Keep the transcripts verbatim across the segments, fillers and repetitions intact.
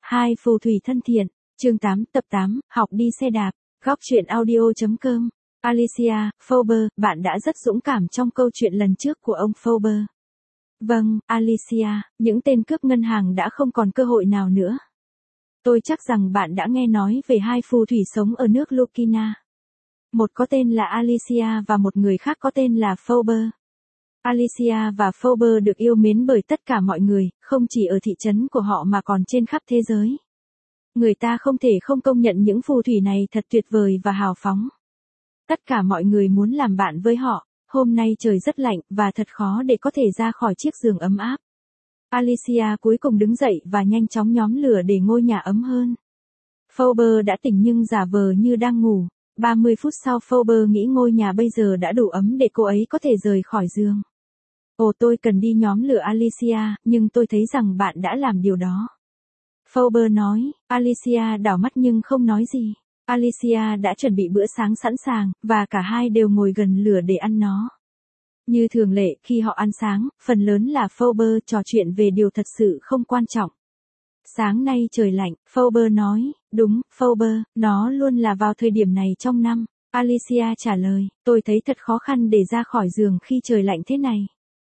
Hai phù thủy thân thiện, chương tám, tập tám, học đi xe đạp, góc truyện audio.com. Alicia, Forbes, bạn đã rất dũng cảm trong câu chuyện lần trước của ông Forbes. Vâng, Alicia, những tên cướp ngân hàng đã không còn cơ hội nào nữa. Tôi chắc rằng bạn đã nghe nói về hai phù thủy sống ở nước Lucina. Một có tên là Alicia và một người khác có tên là Forbes. Alicia và Forbes được yêu mến bởi tất cả mọi người, không chỉ ở thị trấn của họ mà còn trên khắp thế giới. Người ta không thể không công nhận những phù thủy này thật tuyệt vời và hào phóng. Tất cả mọi người muốn làm bạn với họ. Hôm nay trời rất lạnh và thật khó để có thể ra khỏi chiếc giường ấm áp. Alicia cuối cùng đứng dậy và nhanh chóng nhóm lửa để ngôi nhà ấm hơn. Forbes đã tỉnh nhưng giả vờ như đang ngủ. ba mươi phút sau Forbes nghĩ ngôi nhà bây giờ đã đủ ấm để cô ấy có thể rời khỏi giường. Ồ, tôi cần đi nhóm lửa Alicia, nhưng tôi thấy rằng bạn đã làm điều đó. Forbes nói. Alicia đảo mắt nhưng không nói gì. Alicia đã chuẩn bị bữa sáng sẵn sàng, và cả hai đều ngồi gần lửa để ăn nó. Như thường lệ, khi họ ăn sáng, phần lớn là Forbes trò chuyện về điều thật sự không quan trọng. Sáng nay trời lạnh, Forbes nói. Đúng, Forbes, nó luôn là vào thời điểm này trong năm. Alicia trả lời, tôi thấy thật khó khăn để ra khỏi giường khi trời lạnh thế này.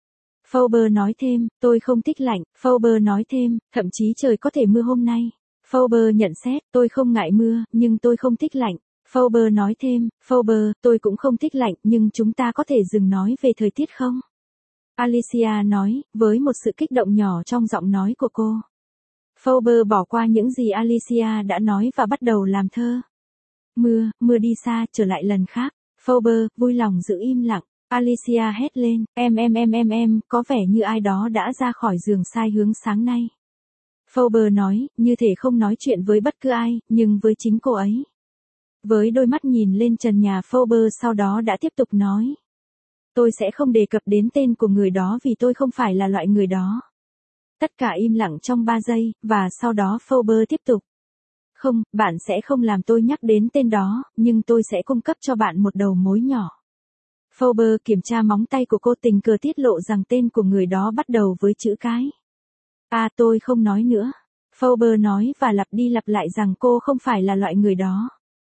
Forbes nói thêm, tôi không thích lạnh. Forbes nói thêm, thậm chí trời có thể mưa hôm nay. Forbes nhận xét, tôi không ngại mưa, nhưng tôi không thích lạnh. Forbes nói thêm, Forbes, tôi cũng không thích lạnh, nhưng chúng ta có thể dừng nói về thời tiết không? Alicia nói, với một sự kích động nhỏ trong giọng nói của cô. Forbes bỏ qua những gì Alicia đã nói và bắt đầu làm thơ. Mưa, mưa đi xa, trở lại lần khác. Forbes, vui lòng giữ im lặng. Alicia hét lên, em em em em em, có vẻ như ai đó đã ra khỏi giường sai hướng sáng nay. Forbes nói, như thể không nói chuyện với bất cứ ai, nhưng với chính cô ấy. Với đôi mắt nhìn lên trần nhà, Forbes sau đó đã tiếp tục nói. Tôi sẽ không đề cập đến tên của người đó vì tôi không phải là loại người đó. Tất cả im lặng trong ba giây, và sau đó Forbes tiếp tục. Không, bạn sẽ không làm tôi nhắc đến tên đó, nhưng tôi sẽ cung cấp cho bạn một đầu mối nhỏ. Forbes kiểm tra móng tay của cô, tình cờ tiết lộ rằng tên của người đó bắt đầu với chữ cái. À, tôi không nói nữa. Forbes nói và lặp đi lặp lại rằng cô không phải là loại người đó.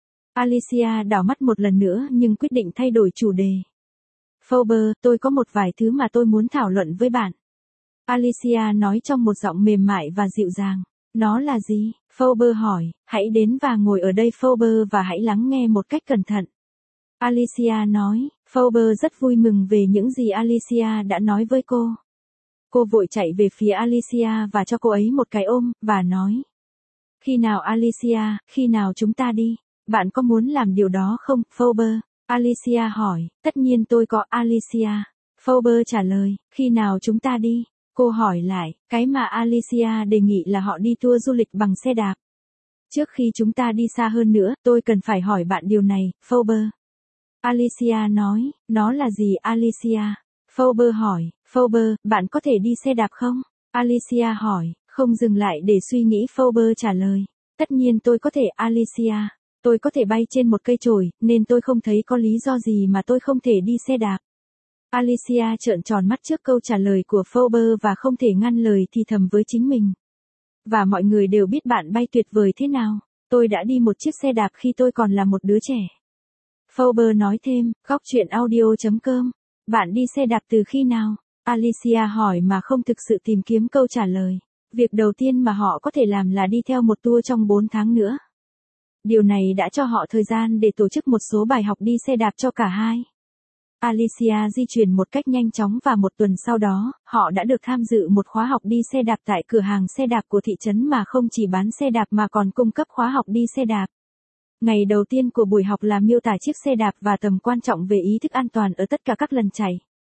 Alicia đảo mắt một lần nữa nhưng quyết định thay đổi chủ đề. Forbes, tôi có một vài thứ mà tôi muốn thảo luận với bạn. Alicia nói trong một giọng mềm mại và dịu dàng. Nó là gì? Forbes hỏi, hãy đến và ngồi ở đây Forbes và hãy lắng nghe một cách cẩn thận. Alicia nói, Forbes rất vui mừng về những gì Alicia đã nói với cô. Cô vội chạy về phía Alicia và cho cô ấy một cái ôm, và nói. Khi nào Alicia, khi nào chúng ta đi? Bạn có muốn làm điều đó không, Forbes? Alicia hỏi, tất nhiên tôi có, Alicia. Forbes trả lời, khi nào chúng ta đi? Cô hỏi lại, cái mà Alicia đề nghị là họ đi tour du lịch bằng xe đạp. Trước khi chúng ta đi xa hơn nữa, tôi cần phải hỏi bạn điều này, Forbes. Alicia nói, nó là gì Alicia? Forbes hỏi, Forbes, bạn có thể đi xe đạp không? Alicia hỏi, không dừng lại để suy nghĩ, Forbes trả lời. Tất nhiên tôi có thể, Alicia. Tôi có thể bay trên một cây chổi, nên tôi không thấy có lý do gì mà tôi không thể đi xe đạp. Alicia trợn tròn mắt trước câu trả lời của Forbes và không thể ngăn lời thì thầm với chính mình. Và mọi người đều biết bạn bay tuyệt vời thế nào. Tôi đã đi một chiếc xe đạp khi tôi còn là một đứa trẻ. Forbes nói thêm, góc truyện audio.com. Bạn đi xe đạp từ khi nào? Alicia hỏi mà không thực sự tìm kiếm câu trả lời. Việc đầu tiên mà họ có thể làm là đi theo một tour trong bốn tháng nữa. Điều này đã cho họ thời gian để tổ chức một số bài học đi xe đạp cho cả hai. Alicia di chuyển một cách nhanh chóng và một tuần sau đó, họ đã được tham dự một khóa học đi xe đạp tại cửa hàng xe đạp của thị trấn mà không chỉ bán xe đạp mà còn cung cấp khóa học đi xe đạp. Ngày đầu tiên của buổi học là miêu tả chiếc xe đạp và tầm quan trọng về ý thức an toàn ở tất cả các lần chạy.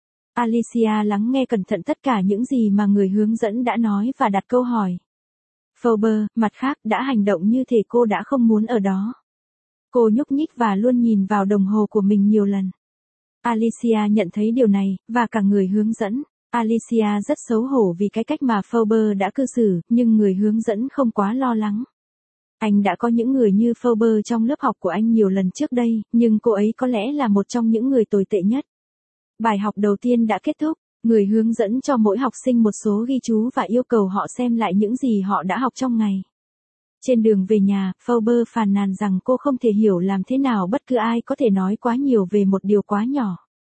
Alicia lắng nghe cẩn thận tất cả những gì mà người hướng dẫn đã nói và đặt câu hỏi. Forbes, mặt khác, đã hành động như thể cô đã không muốn ở đó. Cô nhúc nhích và luôn nhìn vào đồng hồ của mình nhiều lần. Alicia nhận thấy điều này, và cả người hướng dẫn. Alicia rất xấu hổ vì cái cách mà Forbes đã cư xử, nhưng người hướng dẫn không quá lo lắng. Anh đã có những người như Forbes trong lớp học của anh nhiều lần trước đây, nhưng cô ấy có lẽ là một trong những người tồi tệ nhất. Bài học đầu tiên đã kết thúc, người hướng dẫn cho mỗi học sinh một số ghi chú và yêu cầu họ xem lại những gì họ đã học trong ngày. Trên đường về nhà, Phoebe phàn nàn rằng cô không thể hiểu làm thế nào bất cứ ai có thể nói quá nhiều về một điều quá nhỏ.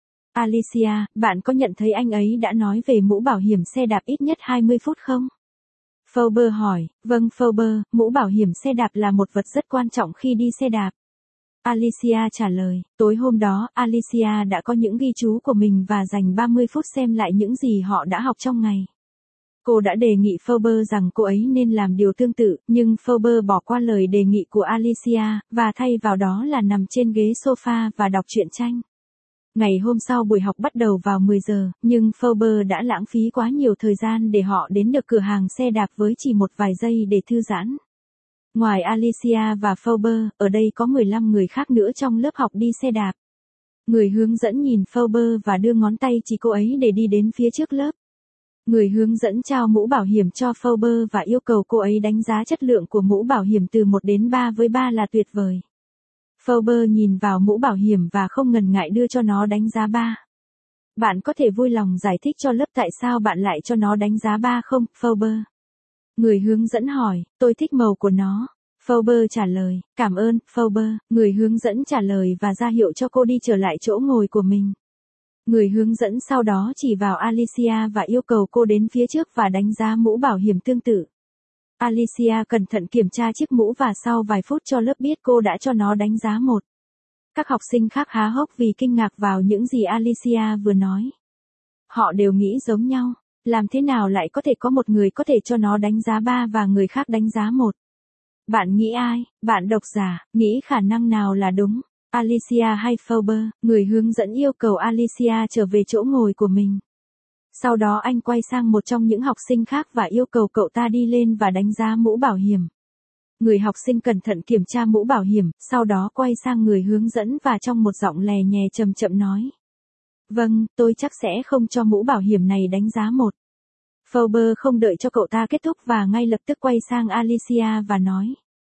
Alicia, bạn có nhận thấy anh ấy đã nói về mũ bảo hiểm xe đạp ít nhất hai mươi phút không? Phoebe hỏi, vâng Phoebe, mũ bảo hiểm xe đạp là một vật rất quan trọng khi đi xe đạp. Alicia trả lời, tối hôm đó, Alicia đã có những ghi chú của mình và dành ba mươi phút xem lại những gì họ đã học trong ngày. Cô đã đề nghị Phoebe rằng cô ấy nên làm điều tương tự, nhưng Phoebe bỏ qua lời đề nghị của Alicia, và thay vào đó là nằm trên ghế sofa và đọc truyện tranh. Ngày hôm sau buổi học bắt đầu vào mười giờ, nhưng Phoebe đã lãng phí quá nhiều thời gian để họ đến được cửa hàng xe đạp với chỉ một vài giây để thư giãn. Ngoài Alicia và Phoebe, ở đây có mười lăm người khác nữa trong lớp học đi xe đạp. Người hướng dẫn nhìn Phoebe và đưa ngón tay chỉ cô ấy để đi đến phía trước lớp. Người hướng dẫn trao mũ bảo hiểm cho Phoebe và yêu cầu cô ấy đánh giá chất lượng của mũ bảo hiểm từ một đến ba với ba là tuyệt vời. Phoebe nhìn vào mũ bảo hiểm và không ngần ngại đưa cho nó đánh giá ba. Bạn có thể vui lòng giải thích cho lớp tại sao bạn lại cho nó đánh giá ba không, Phoebe? Người hướng dẫn hỏi, tôi thích màu của nó. Phoebe trả lời, cảm ơn, Phoebe. Người hướng dẫn trả lời và ra hiệu cho cô đi trở lại chỗ ngồi của mình. Người hướng dẫn sau đó chỉ vào Alicia và yêu cầu cô đến phía trước và đánh giá mũ bảo hiểm tương tự. Alicia cẩn thận kiểm tra chiếc mũ và sau vài phút cho lớp biết cô đã cho nó đánh giá một. Các học sinh khác há hốc vì kinh ngạc vào những gì Alicia vừa nói. Họ đều nghĩ giống nhau, làm thế nào lại có thể có một người có thể cho nó đánh giá ba và người khác đánh giá một? Bạn nghĩ ai, bạn độc giả, nghĩ khả năng nào là đúng? Alicia hay Phoebe? Người hướng dẫn yêu cầu Alicia trở về chỗ ngồi của mình. Sau đó anh quay sang một trong những học sinh khác và yêu cầu cậu ta đi lên và đánh giá mũ bảo hiểm. Người học sinh cẩn thận kiểm tra mũ bảo hiểm, sau đó quay sang người hướng dẫn và trong một giọng lè nhè chậm chậm nói. Vâng, tôi chắc sẽ không cho mũ bảo hiểm này đánh giá một. Phoebe không đợi cho cậu ta kết thúc và ngay lập tức quay sang Alicia và nói.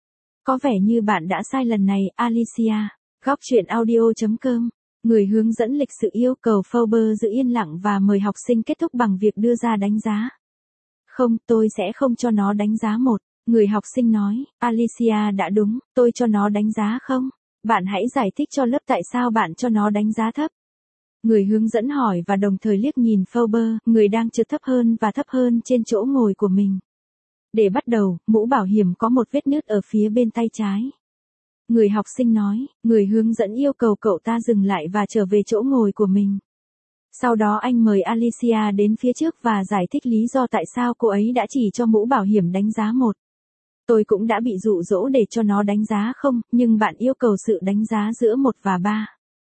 Có vẻ như bạn đã sai lần này, Alicia. Góc truyện audio chấm com. Người hướng dẫn lịch sự yêu cầu Phoebe giữ yên lặng và mời học sinh kết thúc bằng việc đưa ra đánh giá. Không, tôi sẽ không cho nó đánh giá một. Người học sinh nói, Alicia đã đúng, tôi cho nó đánh giá không? Bạn hãy giải thích cho lớp tại sao bạn cho nó đánh giá thấp. Người hướng dẫn hỏi và đồng thời liếc nhìn Phoebe, người đang trượt thấp hơn và thấp hơn trên chỗ ngồi của mình. Để bắt đầu, mũ bảo hiểm có một vết nứt ở phía bên tay trái. Người học sinh nói, người hướng dẫn yêu cầu cậu ta dừng lại và trở về chỗ ngồi của mình. Sau đó anh mời Alicia đến phía trước và giải thích lý do tại sao cô ấy đã chỉ cho mũ bảo hiểm đánh giá một. Tôi cũng đã bị dụ dỗ để cho nó đánh giá không, nhưng bạn yêu cầu sự đánh giá giữa một và ba.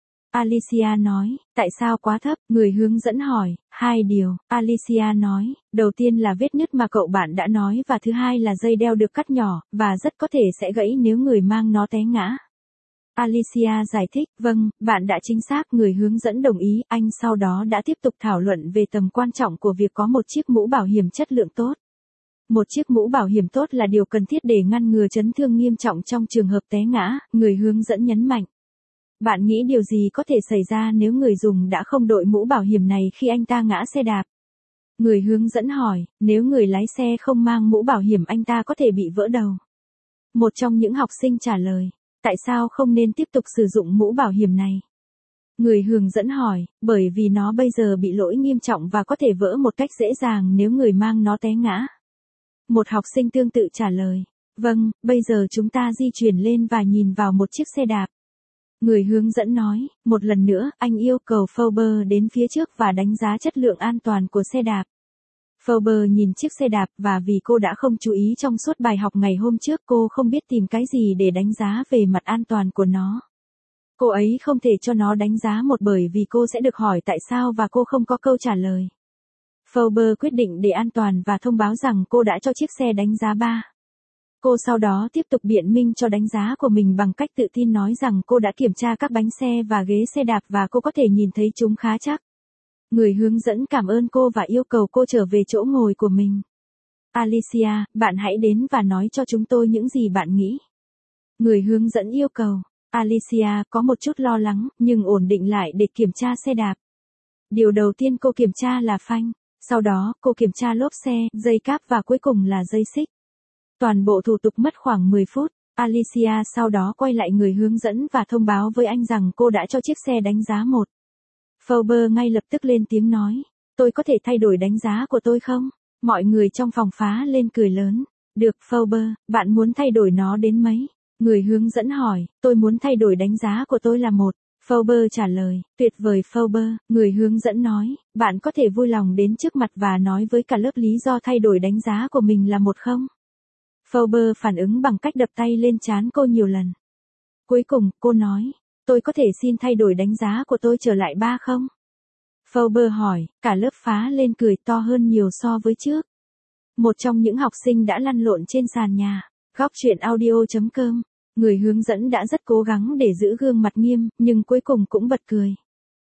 Alicia nói, tại sao quá thấp? Người hướng dẫn hỏi, hai điều. Alicia nói, đầu tiên là vết nứt mà cậu bạn đã nói và thứ hai là dây đeo được cắt nhỏ, và rất có thể sẽ gãy nếu người mang nó té ngã. Alicia giải thích, vâng, bạn đã chính xác. Người hướng dẫn đồng ý. Anh sau đó đã tiếp tục thảo luận về tầm quan trọng của việc có một chiếc mũ bảo hiểm chất lượng tốt. Một chiếc mũ bảo hiểm tốt là điều cần thiết để ngăn ngừa chấn thương nghiêm trọng trong trường hợp té ngã, người hướng dẫn nhấn mạnh. Bạn nghĩ điều gì có thể xảy ra nếu người dùng đã không đội mũ bảo hiểm này khi anh ta ngã xe đạp? Người hướng dẫn hỏi, nếu người lái xe không mang mũ bảo hiểm anh ta có thể bị vỡ đầu. Một trong những học sinh trả lời, tại sao không nên tiếp tục sử dụng mũ bảo hiểm này? Người hướng dẫn hỏi, bởi vì nó bây giờ bị lỗi nghiêm trọng và có thể vỡ một cách dễ dàng nếu người mang nó té ngã. Một học sinh tương tự trả lời, vâng, bây giờ chúng ta di chuyển lên và nhìn vào một chiếc xe đạp. Người hướng dẫn nói, một lần nữa, anh yêu cầu Phoebe đến phía trước và đánh giá chất lượng an toàn của xe đạp. Phoebe nhìn chiếc xe đạp và vì cô đã không chú ý trong suốt bài học ngày hôm trước cô không biết tìm cái gì để đánh giá về mặt an toàn của nó. Cô ấy không thể cho nó đánh giá một bởi vì cô sẽ được hỏi tại sao và cô không có câu trả lời. Phoebe quyết định để an toàn và thông báo rằng cô đã cho chiếc xe đánh giá ba. Cô sau đó tiếp tục biện minh cho đánh giá của mình bằng cách tự tin nói rằng cô đã kiểm tra các bánh xe và ghế xe đạp và cô có thể nhìn thấy chúng khá chắc. Người hướng dẫn cảm ơn cô và yêu cầu cô trở về chỗ ngồi của mình. Alicia, bạn hãy đến và nói cho chúng tôi những gì bạn nghĩ. Người hướng dẫn yêu cầu. Alicia có một chút lo lắng, nhưng ổn định lại để kiểm tra xe đạp. Điều đầu tiên cô kiểm tra là phanh. Sau đó, cô kiểm tra lốp xe, dây cáp và cuối cùng là dây xích. Toàn bộ thủ tục mất khoảng mười phút. Alicia sau đó quay lại người hướng dẫn và thông báo với anh rằng cô đã cho chiếc xe đánh giá một. Forbes ngay lập tức lên tiếng nói, tôi có thể thay đổi đánh giá của tôi không? Mọi người trong phòng phá lên cười lớn. Được Forbes, bạn muốn thay đổi nó đến mấy? Người hướng dẫn hỏi, tôi muốn thay đổi đánh giá của tôi là một. Forbes trả lời, tuyệt vời Forbes, người hướng dẫn nói, bạn có thể vui lòng đến trước mặt và nói với cả lớp lý do thay đổi đánh giá của mình là một không? Forbes phản ứng bằng cách đập tay lên trán cô nhiều lần. Cuối cùng, cô nói, tôi có thể xin thay đổi đánh giá của tôi trở lại ba không? Forbes hỏi, cả lớp phá lên cười to hơn nhiều so với trước. Một trong những học sinh đã lăn lộn trên sàn nhà. Góc chuyện audio chấm com. Người hướng dẫn đã rất cố gắng để giữ gương mặt nghiêm, nhưng cuối cùng cũng bật cười.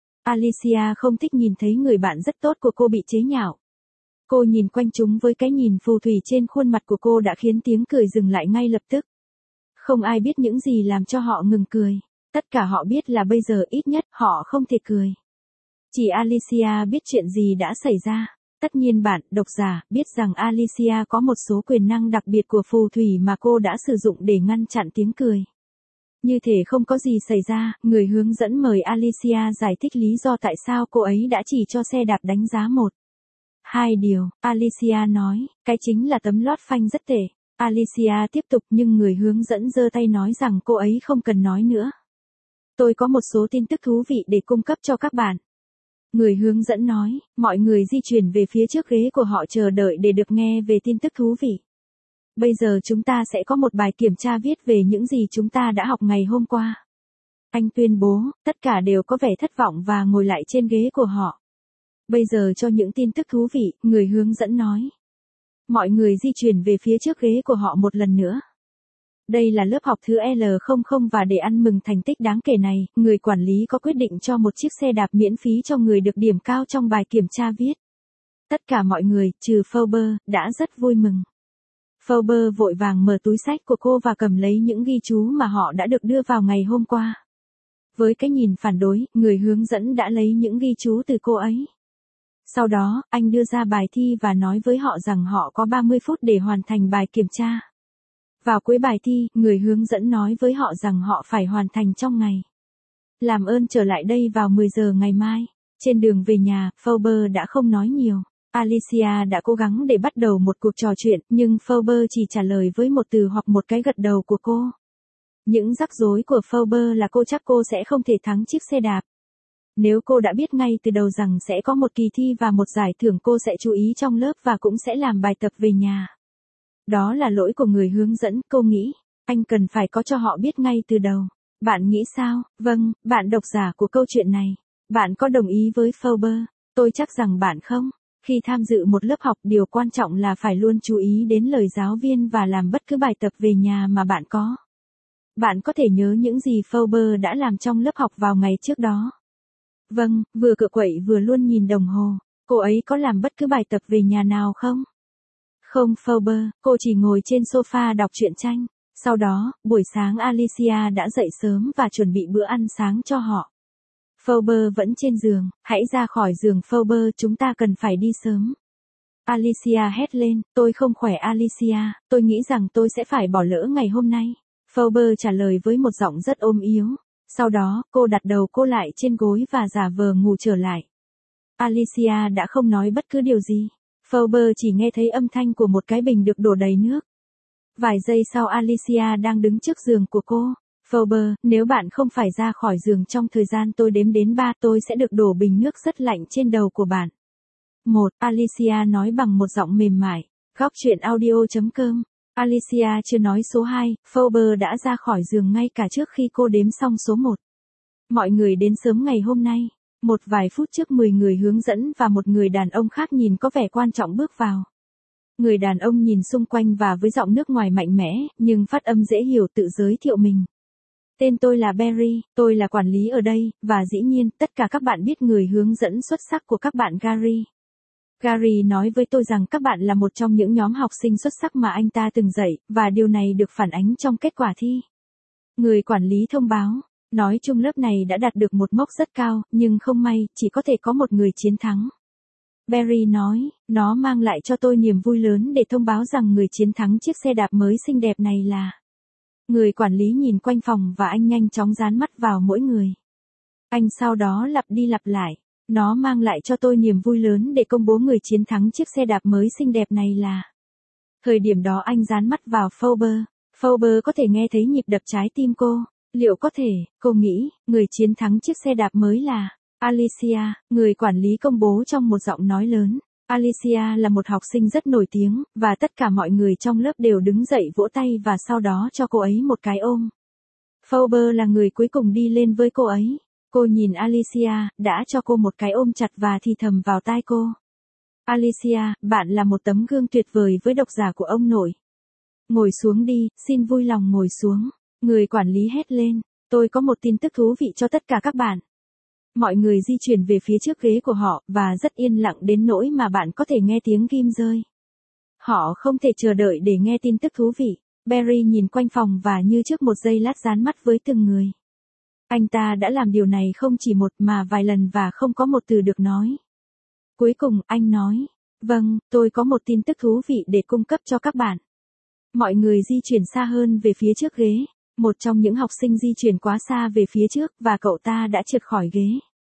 Alicia không thích nhìn thấy người bạn rất tốt của cô bị chế nhạo. Cô nhìn quanh chúng với cái nhìn phù thủy trên khuôn mặt của cô đã khiến tiếng cười dừng lại ngay lập tức. Không ai biết những gì làm cho họ ngừng cười. Tất cả họ biết là bây giờ ít nhất họ không thể cười. Chỉ Alicia biết chuyện gì đã xảy ra. Tất nhiên bạn, độc giả, biết rằng Alicia có một số quyền năng đặc biệt của phù thủy mà cô đã sử dụng để ngăn chặn tiếng cười. Như thể không có gì xảy ra, người hướng dẫn mời Alicia giải thích lý do tại sao cô ấy đã chỉ cho xe đạp đánh giá một. Hai điều, Alicia nói, cái chính là tấm lót phanh rất tệ. Alicia tiếp tục nhưng người hướng dẫn giơ tay nói rằng cô ấy không cần nói nữa. Tôi có một số tin tức thú vị để cung cấp cho các bạn. Người hướng dẫn nói, mọi người di chuyển về phía trước ghế của họ chờ đợi để được nghe về tin tức thú vị. Bây giờ chúng ta sẽ có một bài kiểm tra viết về những gì chúng ta đã học ngày hôm qua. Anh tuyên bố, tất cả đều có vẻ thất vọng và ngồi lại trên ghế của họ. Bây giờ cho những tin tức thú vị, người hướng dẫn nói. Mọi người di chuyển về phía trước ghế của họ một lần nữa. Đây là lớp học thứ L không không và để ăn mừng thành tích đáng kể này, người quản lý có quyết định cho một chiếc xe đạp miễn phí cho người được điểm cao trong bài kiểm tra viết. Tất cả mọi người, trừ Forbes, đã rất vui mừng. Forbes vội vàng mở túi xách của cô và cầm lấy những ghi chú mà họ đã được đưa vào ngày hôm qua. Với cái nhìn phản đối, người hướng dẫn đã lấy những ghi chú từ cô ấy. Sau đó, anh đưa ra bài thi và nói với họ rằng họ có ba mươi phút để hoàn thành bài kiểm tra. Vào cuối bài thi, người hướng dẫn nói với họ rằng họ phải hoàn thành trong ngày. Làm ơn trở lại đây vào mười giờ ngày mai. Trên đường về nhà, Forbes đã không nói nhiều. Alicia đã cố gắng để bắt đầu một cuộc trò chuyện, nhưng Forbes chỉ trả lời với một từ hoặc một cái gật đầu của cô. Những rắc rối của Forbes là cô chắc cô sẽ không thể thắng chiếc xe đạp. Nếu cô đã biết ngay từ đầu rằng sẽ có một kỳ thi và một giải thưởng cô sẽ chú ý trong lớp và cũng sẽ làm bài tập về nhà. Đó là lỗi của người hướng dẫn, cô nghĩ. Anh cần phải có cho họ biết ngay từ đầu. Bạn nghĩ sao? Vâng, bạn độc giả của câu chuyện này. Bạn có đồng ý với Forbes? Tôi chắc rằng bạn không. Khi tham dự một lớp học, điều quan trọng là phải luôn chú ý đến lời giáo viên và làm bất cứ bài tập về nhà mà bạn có. Bạn có thể nhớ những gì Forbes đã làm trong lớp học vào ngày trước đó. Vâng, vừa cựa quậy vừa luôn nhìn đồng hồ. Cô ấy có làm bất cứ bài tập về nhà nào không? Không Forbes, cô chỉ ngồi trên sofa đọc truyện tranh. Sau đó, buổi sáng Alicia đã dậy sớm và chuẩn bị bữa ăn sáng cho họ. Forbes vẫn trên giường, hãy ra khỏi giường Forbes, chúng ta cần phải đi sớm. Alicia hét lên, tôi không khỏe Alicia, tôi nghĩ rằng tôi sẽ phải bỏ lỡ ngày hôm nay. Forbes trả lời với một giọng rất ôm yếu. Sau đó, cô đặt đầu cô lại trên gối và giả vờ ngủ trở lại. Alicia đã không nói bất cứ điều gì. Forbes chỉ nghe thấy âm thanh của một cái bình được đổ đầy nước. Vài giây sau Alicia đang đứng trước giường của cô. Forbes, nếu bạn không phải ra khỏi giường trong thời gian tôi đếm đến ba, tôi sẽ được đổ bình nước rất lạnh trên đầu của bạn. một. Alicia nói bằng một giọng mềm mại. Góc chuyện audio chấm com. Alicia chưa nói số hai, Forbes đã ra khỏi giường ngay cả trước khi cô đếm xong số một. Mọi người đến sớm ngày hôm nay. Một vài phút trước mười người hướng dẫn và một người đàn ông khác nhìn có vẻ quan trọng bước vào. Người đàn ông nhìn xung quanh và với giọng nước ngoài mạnh mẽ, nhưng phát âm dễ hiểu tự giới thiệu mình. Tên tôi là Barry, tôi là quản lý ở đây, và dĩ nhiên, tất cả các bạn biết người hướng dẫn xuất sắc của các bạn Gary. Gary nói với tôi rằng các bạn là một trong những nhóm học sinh xuất sắc mà anh ta từng dạy, và điều này được phản ánh trong kết quả thi. Người quản lý thông báo, nói chung lớp này đã đạt được một mốc rất cao, nhưng không may, chỉ có thể có một người chiến thắng. Barry nói, nó mang lại cho tôi niềm vui lớn để thông báo rằng người chiến thắng chiếc xe đạp mới xinh đẹp này là. Người quản lý nhìn quanh phòng và anh nhanh chóng dán mắt vào mỗi người. Anh sau đó lặp đi lặp lại, nó mang lại cho tôi niềm vui lớn để công bố người chiến thắng chiếc xe đạp mới xinh đẹp này là. Thời điểm đó anh dán mắt vào Phoebe. Phoebe có thể nghe thấy nhịp đập trái tim cô. Liệu có thể, cô nghĩ, người chiến thắng chiếc xe đạp mới là Alicia, người quản lý công bố trong một giọng nói lớn. Alicia là một học sinh rất nổi tiếng, và tất cả mọi người trong lớp đều đứng dậy vỗ tay và sau đó cho cô ấy một cái ôm. Phoebe là người cuối cùng đi lên với cô ấy. Cô nhìn Alicia, đã cho cô một cái ôm chặt và thì thầm vào tai cô. Alicia, bạn là một tấm gương tuyệt vời với độc giả của ông nội. Ngồi xuống đi, xin vui lòng ngồi xuống. Người quản lý hét lên, tôi có một tin tức thú vị cho tất cả các bạn. Mọi người di chuyển về phía trước ghế của họ, và rất yên lặng đến nỗi mà bạn có thể nghe tiếng kim rơi. Họ không thể chờ đợi để nghe tin tức thú vị. Barry nhìn quanh phòng và như trước một giây lát dán mắt với từng người. Anh ta đã làm điều này không chỉ một mà vài lần và không có một từ được nói. Cuối cùng, anh nói, vâng, tôi có một tin tức thú vị để cung cấp cho các bạn. Mọi người di chuyển xa hơn về phía trước ghế. Một trong những học sinh di chuyển quá xa về phía trước và cậu ta đã trượt khỏi ghế.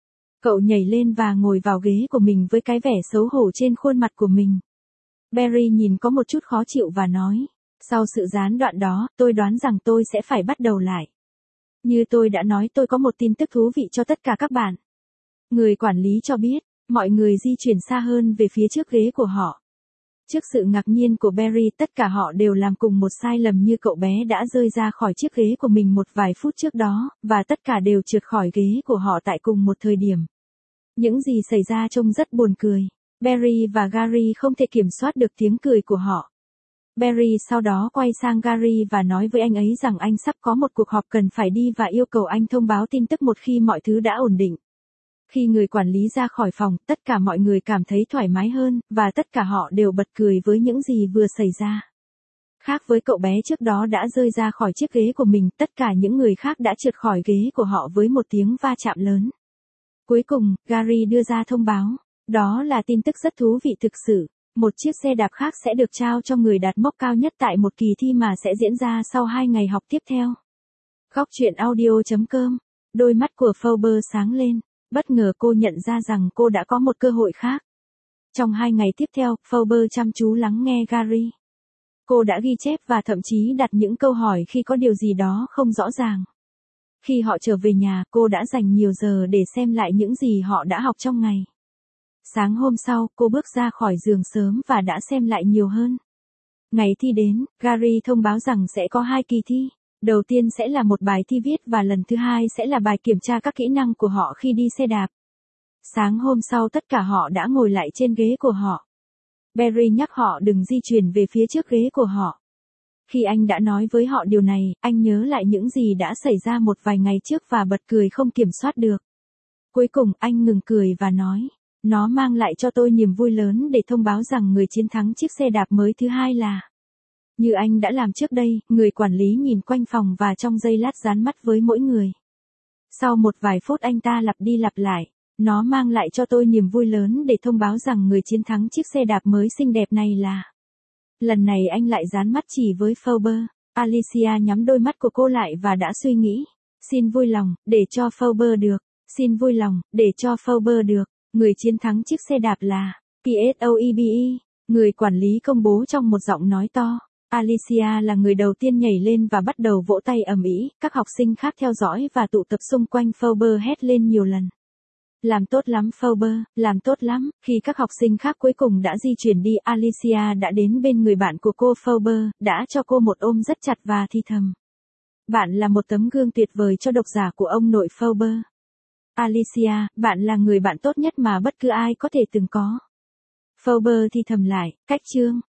Cậu nhảy lên và ngồi vào ghế của mình với cái vẻ xấu hổ trên khuôn mặt của mình. Barry nhìn có một chút khó chịu và nói, sau sự gián đoạn đó, tôi đoán rằng tôi sẽ phải bắt đầu lại. Như tôi đã nói, tôi có một tin tức thú vị cho tất cả các bạn. Người quản lý cho biết, mọi người di chuyển xa hơn về phía trước ghế của họ. Trước sự ngạc nhiên của Barry, tất cả họ đều làm cùng một sai lầm như cậu bé đã rơi ra khỏi chiếc ghế của mình một vài phút trước đó, và tất cả đều trượt khỏi ghế của họ tại cùng một thời điểm. Những gì xảy ra trông rất buồn cười. Barry và Gary không thể kiểm soát được tiếng cười của họ. Barry sau đó quay sang Gary và nói với anh ấy rằng anh sắp có một cuộc họp cần phải đi và yêu cầu anh thông báo tin tức một khi mọi thứ đã ổn định. Khi người quản lý ra khỏi phòng, tất cả mọi người cảm thấy thoải mái hơn, và tất cả họ đều bật cười với những gì vừa xảy ra. Khác với cậu bé trước đó đã rơi ra khỏi chiếc ghế của mình, tất cả những người khác đã trượt khỏi ghế của họ với một tiếng va chạm lớn. Cuối cùng, Gary đưa ra thông báo. Đó là tin tức rất thú vị thực sự. Một chiếc xe đạp khác sẽ được trao cho người đạt mốc cao nhất tại một kỳ thi mà sẽ diễn ra sau hai ngày học tiếp theo. Góc truyện audio chấm com. Đôi mắt của Phoebe sáng lên. Bất ngờ cô nhận ra rằng cô đã có một cơ hội khác. Trong hai ngày tiếp theo, Phoebe chăm chú lắng nghe Gary. Cô đã ghi chép và thậm chí đặt những câu hỏi khi có điều gì đó không rõ ràng. Khi họ trở về nhà, cô đã dành nhiều giờ để xem lại những gì họ đã học trong ngày. Sáng hôm sau, cô bước ra khỏi giường sớm và đã xem lại nhiều hơn. Ngày thi đến, Gary thông báo rằng sẽ có hai kỳ thi. Đầu tiên sẽ là một bài thi viết và lần thứ hai sẽ là bài kiểm tra các kỹ năng của họ khi đi xe đạp. Sáng hôm sau tất cả họ đã ngồi lại trên ghế của họ. Barry nhắc họ đừng di chuyển về phía trước ghế của họ. Khi anh đã nói với họ điều này, anh nhớ lại những gì đã xảy ra một vài ngày trước và bật cười không kiểm soát được. Cuối cùng anh ngừng cười và nói, nó mang lại cho tôi niềm vui lớn để thông báo rằng người chiến thắng chiếc xe đạp mới thứ hai là. Như anh đã làm trước đây, người quản lý nhìn quanh phòng và trong giây lát dán mắt với mỗi người. Sau một vài phút anh ta lặp đi lặp lại, nó mang lại cho tôi niềm vui lớn để thông báo rằng người chiến thắng chiếc xe đạp mới xinh đẹp này là. Lần này anh lại dán mắt chỉ với Phoebe. Alicia nhắm đôi mắt của cô lại và đã suy nghĩ. Xin vui lòng, để cho Phoebe được. Xin vui lòng, để cho Phoebe được. Người chiến thắng chiếc xe đạp là Phoebe. Người quản lý công bố trong một giọng nói to. Alicia là người đầu tiên nhảy lên và bắt đầu vỗ tay ầm ĩ, các học sinh khác theo dõi và tụ tập xung quanh Phoebe hét lên nhiều lần. Làm tốt lắm Phoebe, làm tốt lắm. Khi các học sinh khác cuối cùng đã di chuyển đi, Alicia đã đến bên người bạn của cô Phoebe, đã cho cô một ôm rất chặt và thì thầm. Bạn là một tấm gương tuyệt vời cho độc giả của ông nội Phoebe. Alicia, bạn là người bạn tốt nhất mà bất cứ ai có thể từng có. Phoebe thì thầm lại, cách chương.